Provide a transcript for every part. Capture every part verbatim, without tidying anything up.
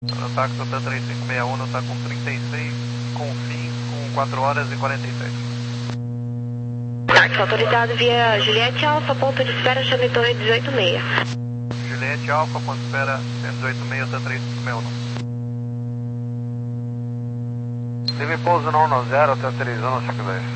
O táxi T três cinco seis um está com trinta e seis, com fim com quatro horas e quarenta e sete. Táxi autorizado via Juliette Alfa, ponto de espera, chame Torre dezoito seis. Juliette Alfa, ponto de espera, dezoito seis, T três cinco seis um. Teve pouso no um zero até três um, cinco dez.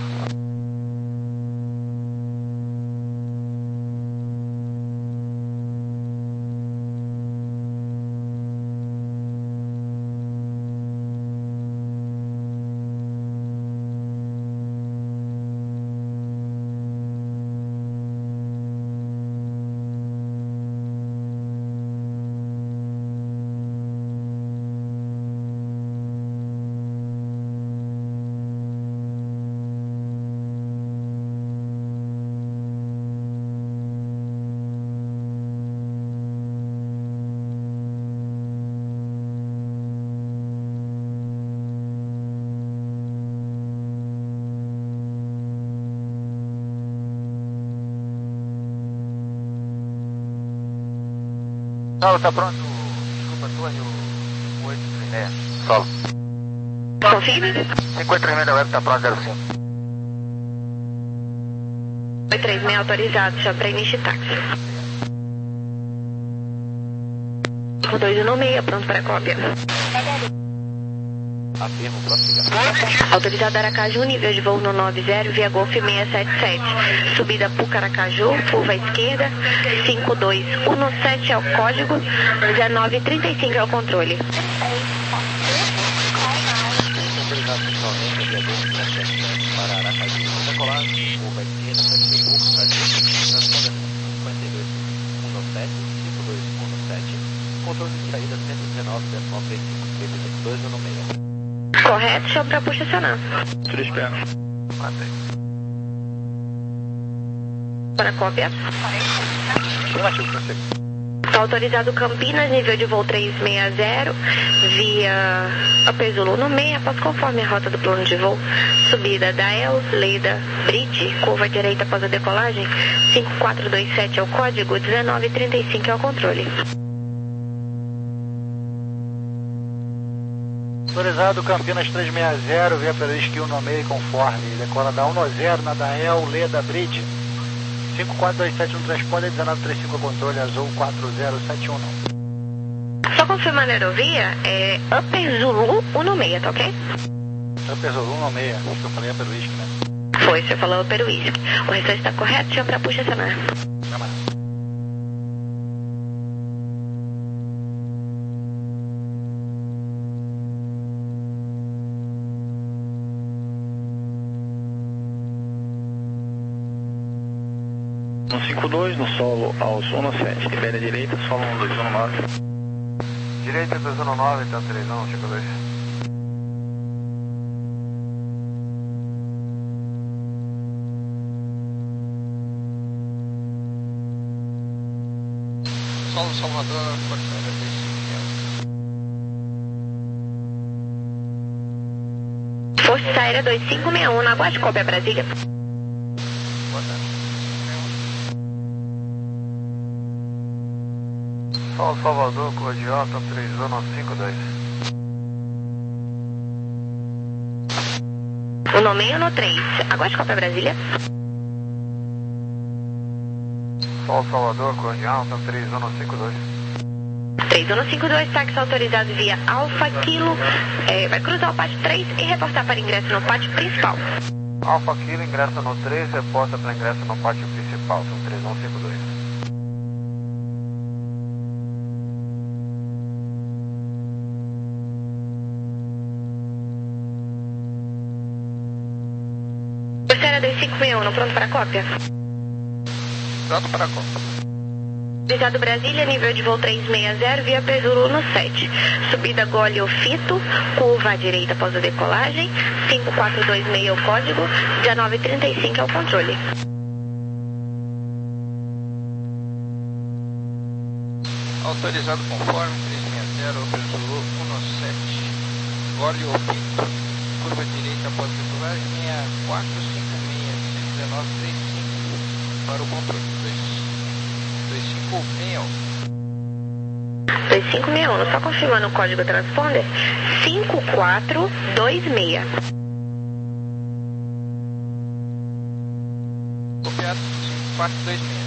Solo, tá pronto. Desculpa, torre, o oito três seis. Solo. Confirme. cinco três seis da web tá pronto, zero cinco. oito três seis autorizado, chame para início de táxi. cinco dois um seis, pronto para cópia. Afirmo, prossiga. Autorizado Aracaju, nível de voo no nove zero, via Golf seiscentos e setenta e sete. Subida Pucaracaju, curva esquerda, cinco dois um sete é o código, dezenove trinta e cinco é o controle. Autorizado pessoalmente, via Golf seiscentos e setenta e sete para Aracaju, decolagem, curva esquerda, sete Pucaracaju, transpondendo cinquenta e dois um sete, cinco dois um sete, controle de saída cento e dezenove, décimo trinta e cinco, dois um seis. Correto, chame para puxa acionar. Tudo espera. Matei. Para cópia. Relativo, prossiga. Autorizado Campinas, nível de voo trezentos e sessenta, via Apesulu no meio, após conforme a rota do plano de voo. Subida da El, Leida, Bridge, curva direita após a decolagem, cinco quatro dois sete é o código, dezenove trinta e cinco é o controle. Autorizado Campinas trezentos e sessenta, via Perisque um no meio, conforme. Decola da um zero na Dael, Leda, Bridge. cinco quatro dois sete no transponder, dezenove trinta e cinco controle, azul quatro zero sete um. Só confirmando a aerovia, é Upper Zulu um no seis, tá ok? Upper Zulu um no seis, acho que eu falei Upper Whisky, né? Foi, você falou Upper Whisky. O restante está correto, chama para puxa acionar. Chama. No cinco dois, no solo aos um sete, libera direita, solo um dois um nove. Direita dois um nove, tá três um, cinco dois. Solo Salvador, Força noventa e cinco. Força Aérea dois cinco seis um, na aguarde cópia Brasília. Boa tarde. Sol Salvador, Cordiota, três um cinco dois. O nome é no três, aguarde cópia Brasília. Sol Salvador, Cordiota, três um cinco dois. três um cinco dois, táxi autorizado via Alfa Kilo, é, vai cruzar o pátio três e reportar para ingresso no pátio principal. Alfa Kilo, ingressa no três, reporta para ingresso no pátio principal, são três um cinco dois. Terceira dois cinco seis um, pronto para a cópia? Pronto para a cópia. Autorizado Brasília, nível de voo trezentos e sessenta, via Pesuru no sete. Subida Gole Ofito, curva à direita após a decolagem, cinco quatro dois seis é o código, dezenove trinta e cinco é o controle. Autorizado conforme trezentos e sessenta, Pesuru um sete. Gole Ofito, curva direita após a decolagem, quatro cinco seis, dezenove trinta e cinco para o controle. dois cinco seis. dois cinco seis um, só confirmando o código transponder, cinco quatro dois seis. Copiado, cinco quatro dois seis.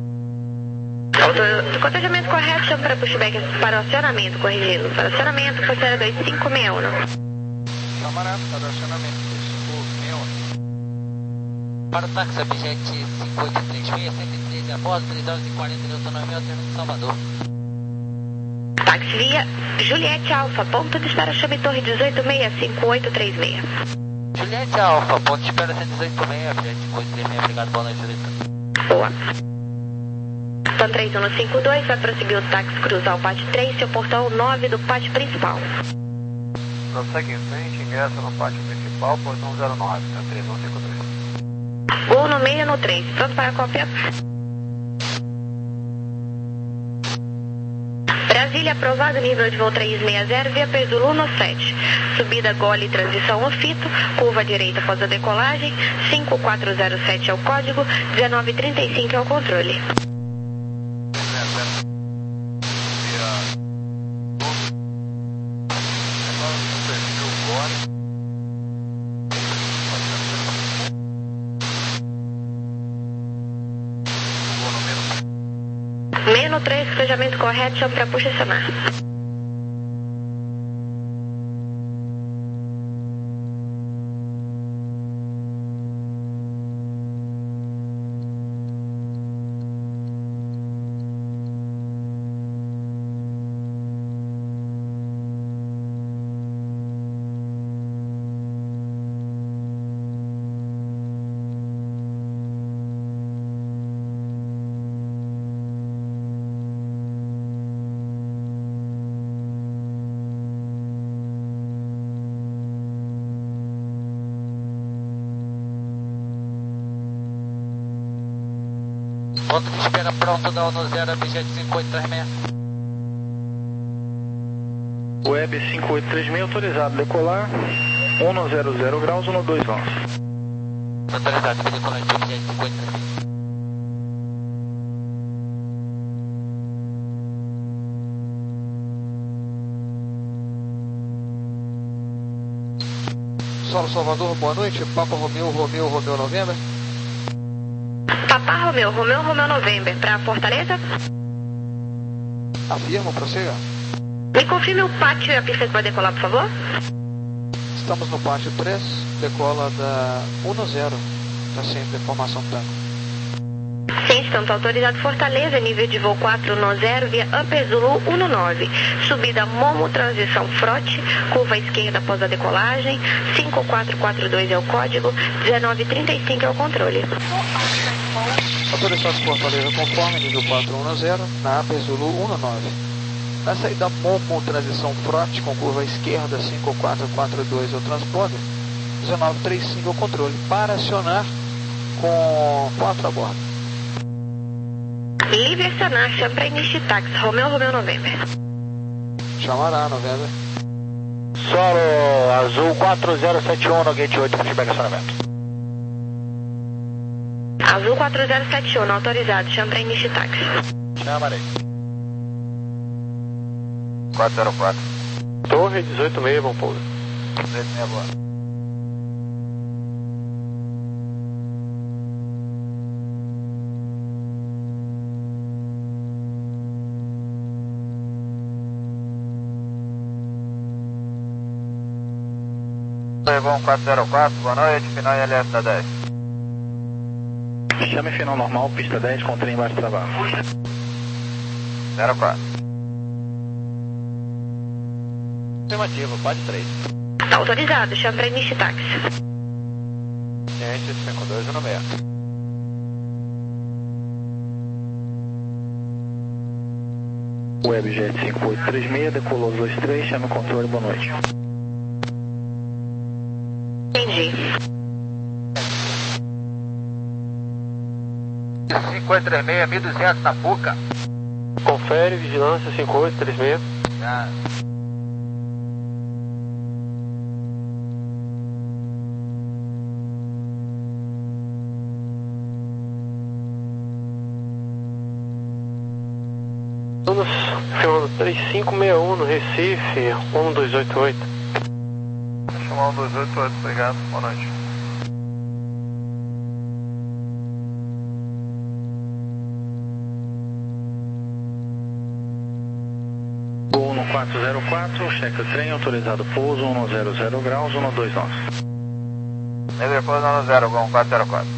Do cotejamento correto, chama para pushback para o acionamento, corrigindo. Para o acionamento, Forceira dois cinco seis um. Camarada, para o acionamento, dois cinco seis um. Para o táxi Abjet cinco oito três seis, cento e treze a bordo, três horas e quarenta de autonomia, alternando Salvador. Táxi via Juliette Alfa, ponto de espera, chame Torre dezoito seis cinco oito três seis. Juliette Alfa, ponto de espera cento e dezoito seis, Abjet cinco oito três seis, obrigado, boa noite, Juliette. Boa. Pan três um cinco dois, vai prosseguir o táxi cruzar o pátio três, seu portão nove do pátio principal. Prossegue em frente, ingressa no pátio principal, portão zero nove, tá três um cinco dois. Gol no meio no três, pronto para a cópia. Brasília, aprovado, nível de voo trezentos e sessenta, via Perzulu no sete. Subida Gole, transição Ofito, curva direita após a decolagem, cinco quatro zero sete é o código, dezenove trinta e cinco é o controle. Menos três, cotejamento correto, chama para posicionar. Ponto de espera pronto da ONU zero, Abjet cinco oito três seis. Web cinco oito três seis autorizado, decolar, um zero zero graus, um dois onze. Autorizado, decolar de Abjet cinco oito três seis. Solo Salvador, boa noite. Papa Romeu, Romeu, Romeu, Novembro. Papá Romeu, Romeu, Romeu November, para Fortaleza? Afirmo, prossiga. Me confirme o pátio e a pista que vai decolar, por favor? Estamos no pátio três, decola da um zero, está sempre formação tango. Sim, estamos autorizado Fortaleza, nível de voo quatro zero via Upper Zulu um nove. Subida Momo, transição Frote, curva esquerda após a decolagem, cinco quatro quatro dois é o código, dezenove trinta e cinco é o controle. Autorizados Fortaleza conforme, nível quatro um zero, na Upper Zulu um nove. Na saída Momo, transição Frote, com curva esquerda, cinco quatro quatro dois é o transponder, dezenove trinta e cinco é o controle, para acionar com quatro a bordo. Livre acionar, chama para início de táxi, Romeu, Romeu November. Chamará, Novembro. Solo Azul quatro zero sete um no gate oito, feedback acionamento. Azul quatro zero sete um, autorizado, chama para início de táxi. Chamarei. quatro zero quatro. Torre dezoito seis, bom pouso. dezoito seis, boa. Bom quatro zero quatro, boa noite, final I L S da dez. Chame final normal, pista dez, com trem embaixo de trabalho. zero quatro. Afirmativo, pode três. Tá autorizado, chama para início de táxi. Ciência cinco dois um seis. Webjet cinco oito três seis, decolou dois três, chame o controle, boa noite. Entendi. cinco oito três seis, mil e duzentos na Puca. Confere, vigilância cinco oito três seis. Já. Todos, filma chamando três cinco seis um no Recife, um dois oito oito. Vou chamar um dois oito oito, obrigado, boa noite. um quatro zero quatro, cheque o trem, autorizado pouso, um zero zero graus, um dois nove. Negro pouso um zero, um quatro zero quatro.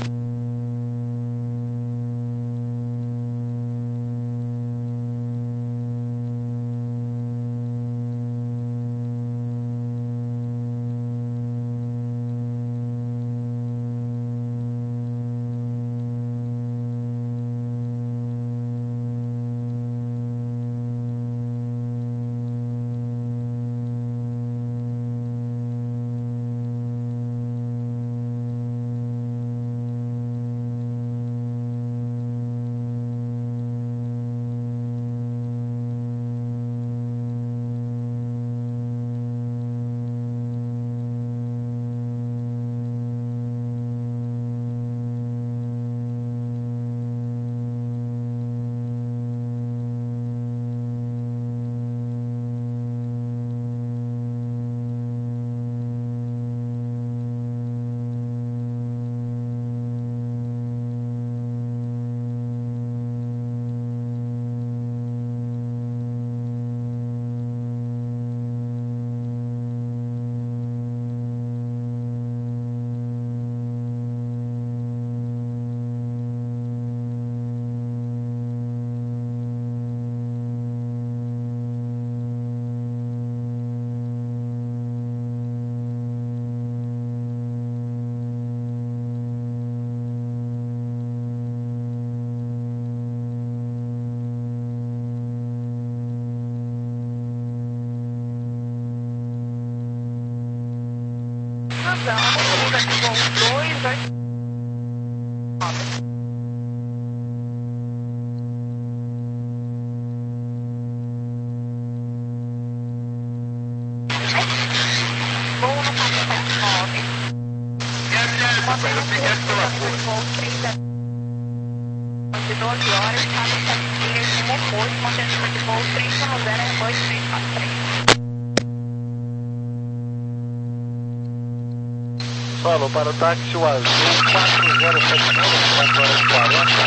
Falou para o táxi o azul quatro zero sete nove, quatro horas e quarenta,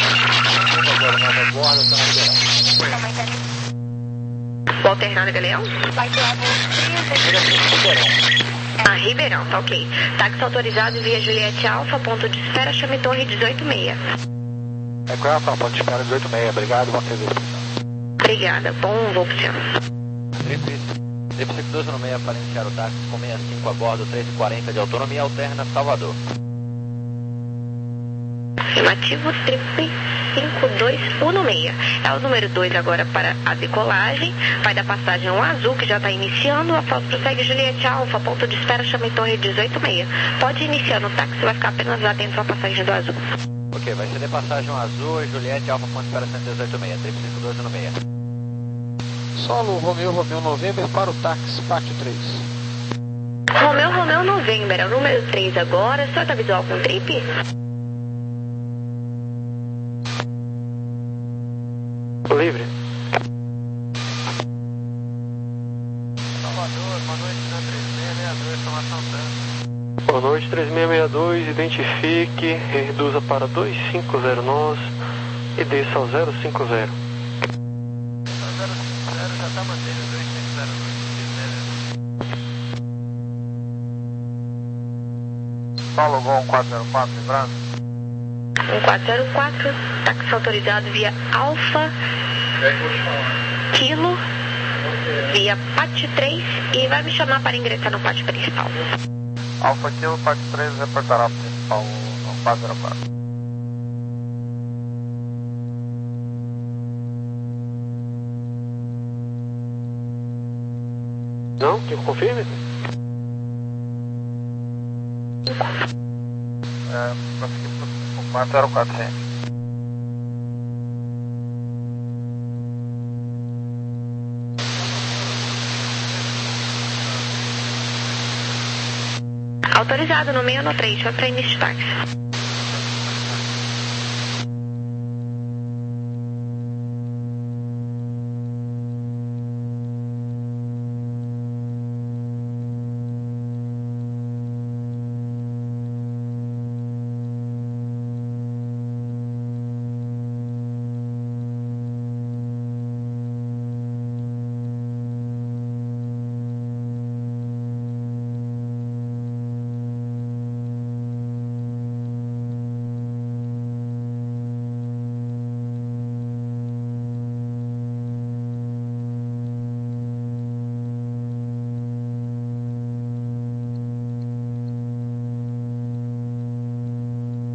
agora nova borda, está na liberal. Walter Hernando Galeão? Ah, Ribeirão, tá ok. Táxi autorizado via Juliette Alfa, ponto de espera, chame Torre dezoito seis. É com Alfa, ponto de espera dezoito seis, obrigado, bom serviço. Obrigada, bom voo pro senhor. Trip cinco dois um seis para iniciar o táxi com sessenta e cinco a bordo, três e quarenta de autonomia alterna, Salvador. Afirmativo, Trip cinco dois um seis. É o número dois agora para a decolagem. Vai dar passagem ao azul, que já está iniciando. Após prossegue Juliette Alfa, ponto de espera, chame Torre dezoito seis. Pode iniciar no táxi, vai ficar apenas lá dentro a passagem do azul. Ok, vai ceder passagem ao azul, Juliette Alfa, ponto de espera cento e dezoito seis, Trip cinco dois um seis. Solo Romeu Romeu November para o táxi Pátio três. Romeu Romeu November, é o número três agora. O senhor está visual com trip? Livre. Salvador, boa noite, na três seis seis dois, informação tanto. Boa noite, três seis seis dois, identifique, reduza para dois cinco zero nove e desça ao zero cinco zero. Já está mantendo dois cinco zero dois. Paulo Gol um quatro zero quatro, lembrando? um quatro zero quatro, táxi autorizado via Alfa, Kilo, via Pátio três e vai me chamar para ingressar no pátio principal. Alfa Kilo, Pátio três, reportará principal um quatro zero quatro. Não? Que confirme? É, consegui pro quatro zero quatro, sim. Autorizado no seis um três, foi para início de táxi.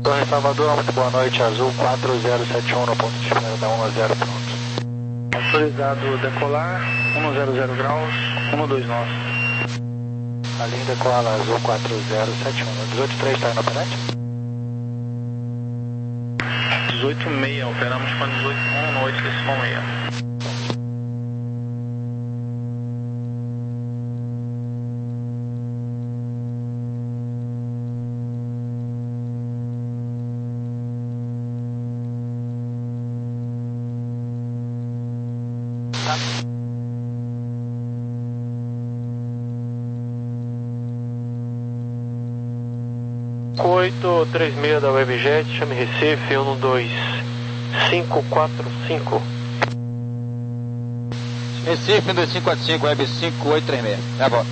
Torre Salvador, muito boa noite, Azul quatro zero sete um no ponto de espera da um zero, pronto. Autorizado decolar, um zero zero graus, um dois nós. A linha decola Azul quatro zero sete um, dezoito três está indo operante? dezoito seis, operamos com dezoito um no oito decimal seis. oito três seis da Webjet, chame Recife, um dois cinco quatro cinco. Recife, um dois cinco quatro cinco, Web cinco oito três seis. Tá bom.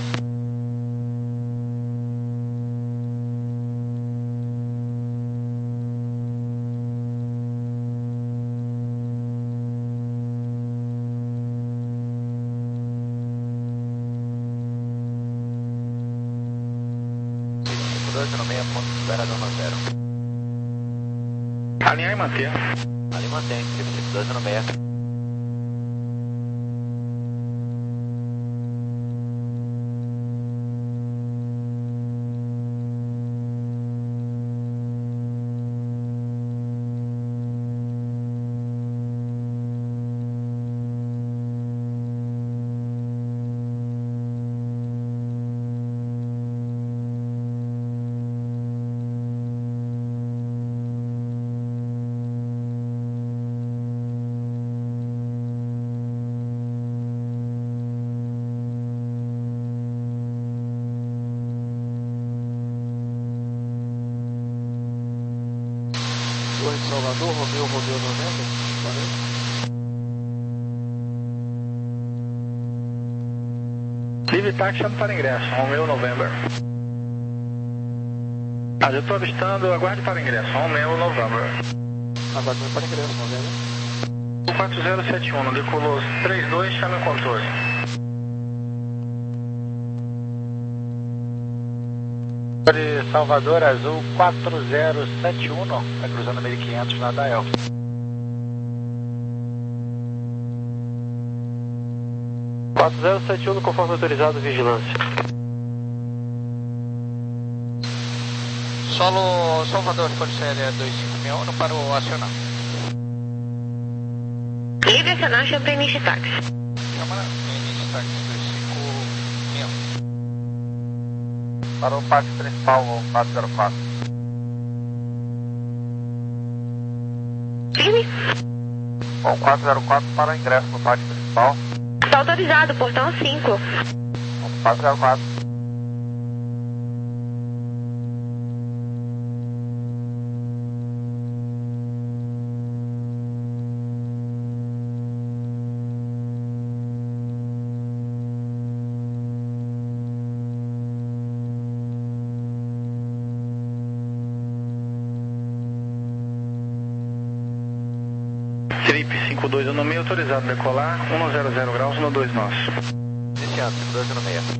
dois no meio, ponto de espera da um zero. Alinhar e manter. Ali mantém, dois no meio. Torre de Salvador, Romeu, Romeu noventa. Livre táxi chama para ingresso, Romeu November. Ah, já estou avistando, aguarde para ingresso, Romeu November. Aguarde para ingresso, November. quatro zero sete um, decolou três dois, chame o controle. De Salvador, Azul quatro zero sete um, está cruzando mil e quinhentos na Dael. quatro zero sete um, conforme autorizado, vigilância. Solo Salvador, pode ser dois cinco seis um para o acionar. Livre acionar, chama para início de táxi. Chama início de táxi dois cinco seis um. Para o pátio principal, o quatro zero quatro. Firme. Bom, quatro zero quatro para o ingresso no pátio principal. Está autorizado, portão cinco. quatro zero quatro. Trip cinco dois no meio, autorizado decolar, um zero zero graus, um dois nós. Iniciando, cinco dois no meio.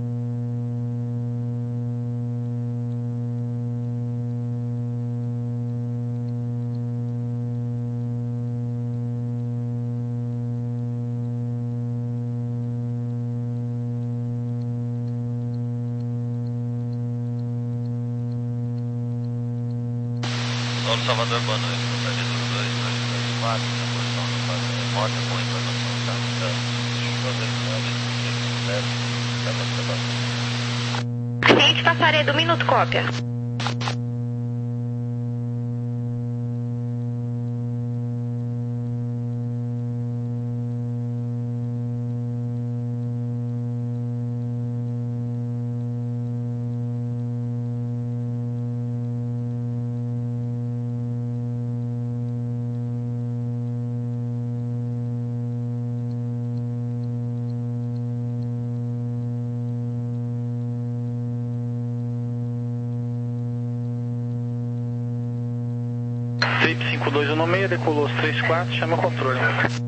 Solo Salvador, boa noite. Passageiro dos dois, dois, dois, quatro, na posição do passageiro. Morte com informação da da Cliente Passaredo, minuto cópia. Trip cinco dois no meio, decolou os três quatro, chama o controle.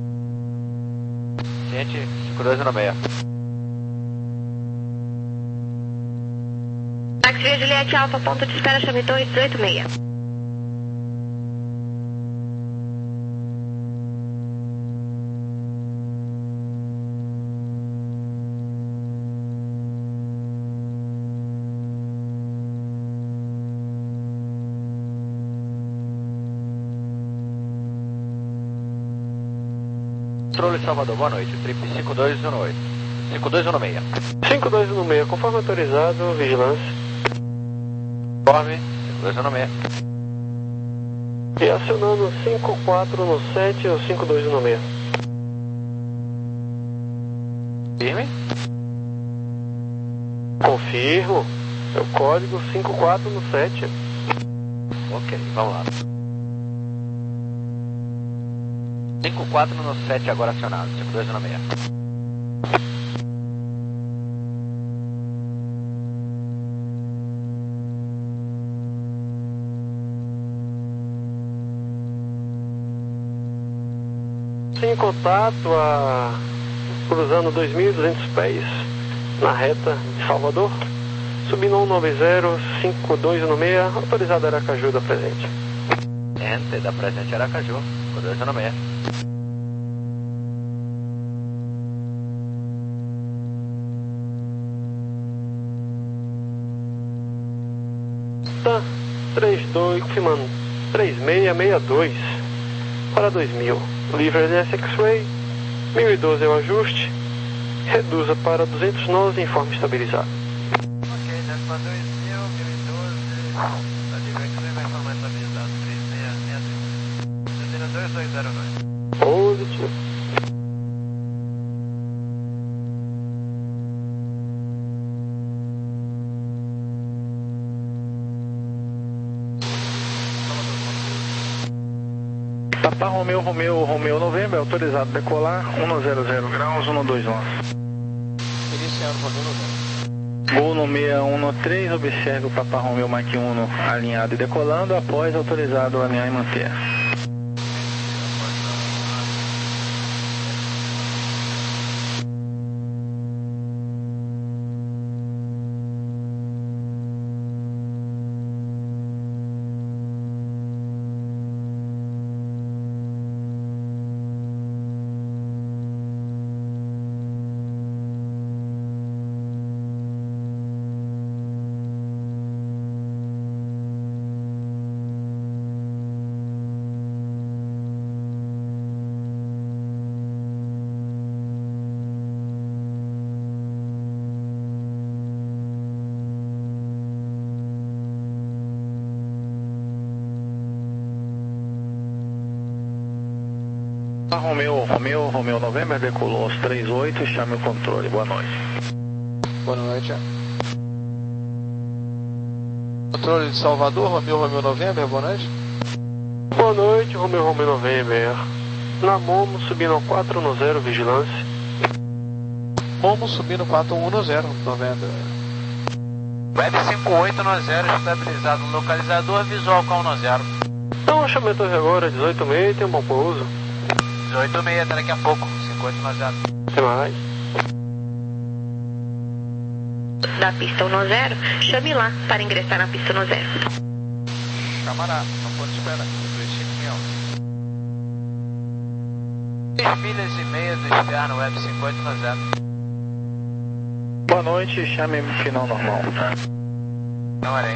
Gente, cinco dois no meio. Táxi Via Juliette Alfa, ponto de espera, chame Torre dezoito seis. Controle Salvador, boa noite. Trip cinco dois um oito. cinco dois um seis. cinco dois um seis, conforme autorizado, vigilância. Conforme, cinco dois um seis. E acionando cinco quatro um sete ou cinco dois um seis. Firme? Confirmo. É o código cinco quatro um sete. Ok, vamos lá. cinco quatro no sete agora acionado, cinco dois um seis. Em contato, a... cruzando dois mil e duzentos pés na reta de Salvador, subindo um nove zero cinco dois um seis, autorizado Aracaju da presente. Ente da presente Aracaju, cinco dois um seis. Tá, trinta e dois, confirmando, três seis seis dois para dois mil. Livre D S X-Ray, mil e doze é o ajuste, reduza para duzentos nós e informe estabilizado. Ok, desce para dois mil, mil e doze, tá livre X-Ray, vai informar estabilizado, três seis seis três. Destino dois dois zero dois. Positivo. Papa Romeu, Romeu, Romeu Novembro, autorizado decolar, um zero zero graus, um dois um. Iniciando o Romeu Novembro. Gol no seis um três, observe o Papa Romeu Mach um alinhado e decolando, após autorizado alinhar e manter. Romeu, Romeu, Romeu Novembro, decolou aos três oito, chame o controle, boa noite. Boa noite. Controle de Salvador, Romeu, Romeu Novembro, boa noite. Boa noite, Romeu, Romeu Novembro. Na Momo, subindo ao quatro um zero, vigilância. Momo subindo quatro um zero, tô vendo. Web cinco oito um zero, estabilizado no localizador, visual com um zero. Então, chame a torre agora, dezoito seis, tem um bom pouso. dezoito seis, até daqui a pouco, cinco oito um zero. Até mais. Da pista um zero, chame lá para ingressar na pista um zero. Camará, não pode esperar, dois cinco seis milhas e meia do externo, web cinco oito um zero. Boa noite, chame final normal. Não arei.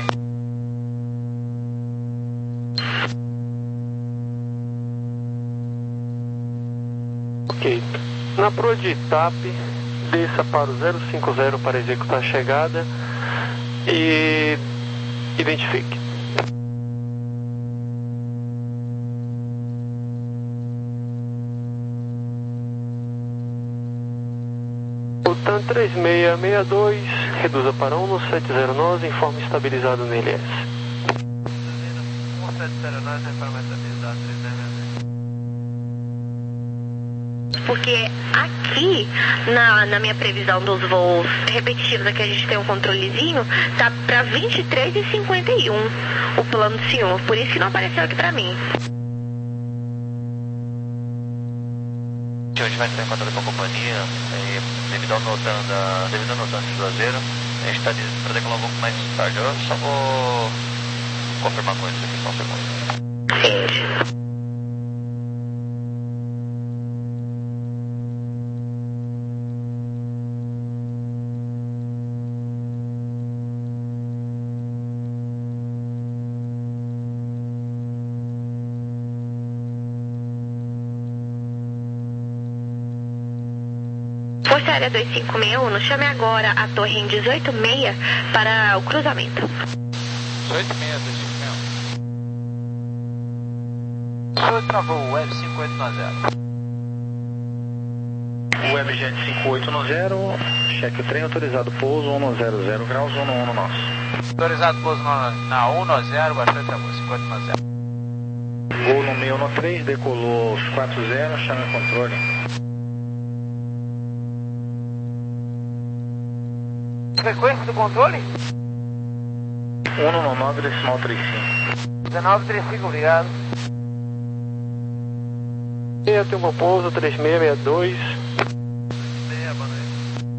Ok. Na proa de Itap, desça para o zero cinco zero para executar a chegada e identifique. O TAN três seis seis dois, reduza para um sete zero nós, informe estabilizado no L S. um sete zero nós, informe estabilizado, três seis seis. Porque aqui, na, na minha previsão dos voos repetitivos, aqui a gente tem um controlezinho, tá pra vinte e três e cinquenta e um o plano do senhor. Por isso que não apareceu aqui pra mim. A gente vai entrar em contato com a companhia, e, devido ao notan da, devido ao notan de Juazeiro, a gente está para decolar um pouco mais tarde. Eu só vou confirmar com eles aqui, só um segundo. Sim. Aérea dois cinco seis um, chame agora a torre em dezoito seis para o cruzamento. dezoito seis, dois cinco seis um. O senhor travou o Web cinco oito nove zero. Webjet cinco oito um zero, cheque o trem, autorizado pouso cento graus, um um nosso. Autorizado pouso na, na cento, baixou e travou, cinco oito nove zero. Gol no meio no três, decolou quatro zero, chame o controle. Frequência do controle? um nove, decimal trinta e cinco. dezenove trinta e cinco, obrigado. E tem uma pouso três seis seis dois. Meia, boa noite.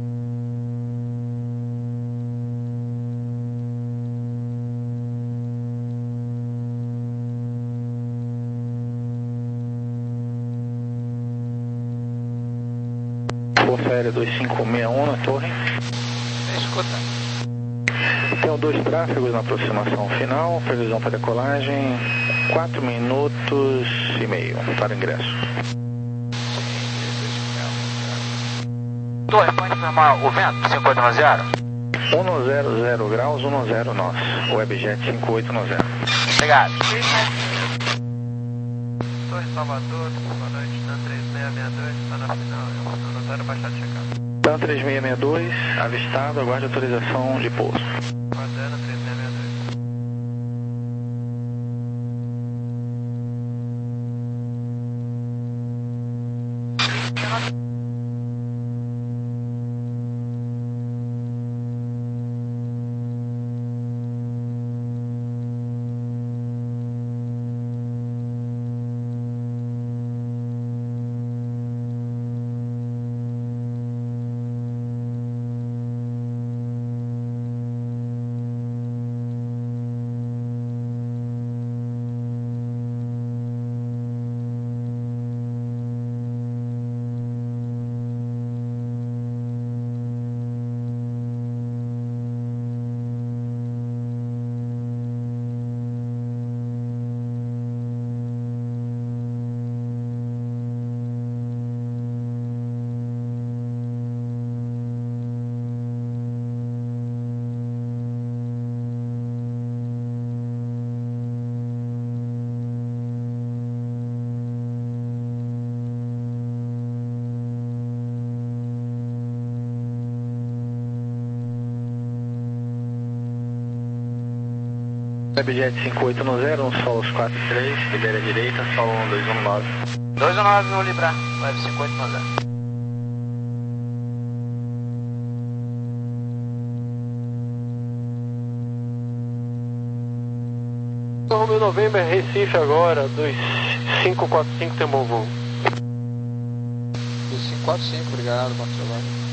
Confere dois cinco seis um na torre. Escuta. Tem dois tráfegos na aproximação final, previsão para decolagem, quatro minutos e meio para ingresso. Torre, pode informar o vento, cinco oito nove zero? cento graus, um nosso, Webjet cinco oito nove zero. Obrigado. Torre Salvador, boa noite, TAM três seis seis dois, está na final, anotaram baixar de checado. TAM três seis seis dois, avistado, aguarde autorização de pouso. Guardando três seis seis dois. Webjet cinco oito um zero, um solos quatro três, libera a direita, solo um dois um nove. dois um nove, vou librar, Web cinco oito nove zero. Romeo November, Recife agora, dois cinco quatro cinco, tem bom voo. dois cinco quatro cinco, obrigado, bom trabalho.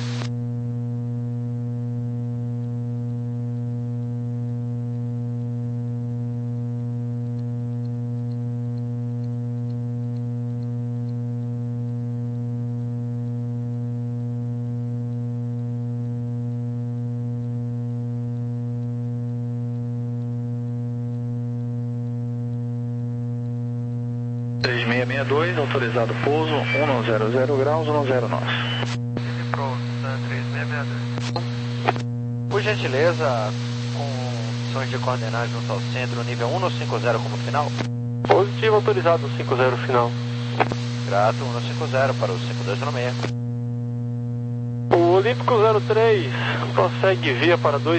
três seis seis dois, autorizado pouso, cento graus, um zero nosso. Pronto, TAM três seis seis dois. Por gentileza, com sons de coordenadas junto ao centro, nível cento e cinquenta como final. Positivo, autorizado cento e cinquenta final. Grato, cento e cinquenta para o cinco dois um seis. O Olímpico zero três prossegue via para dois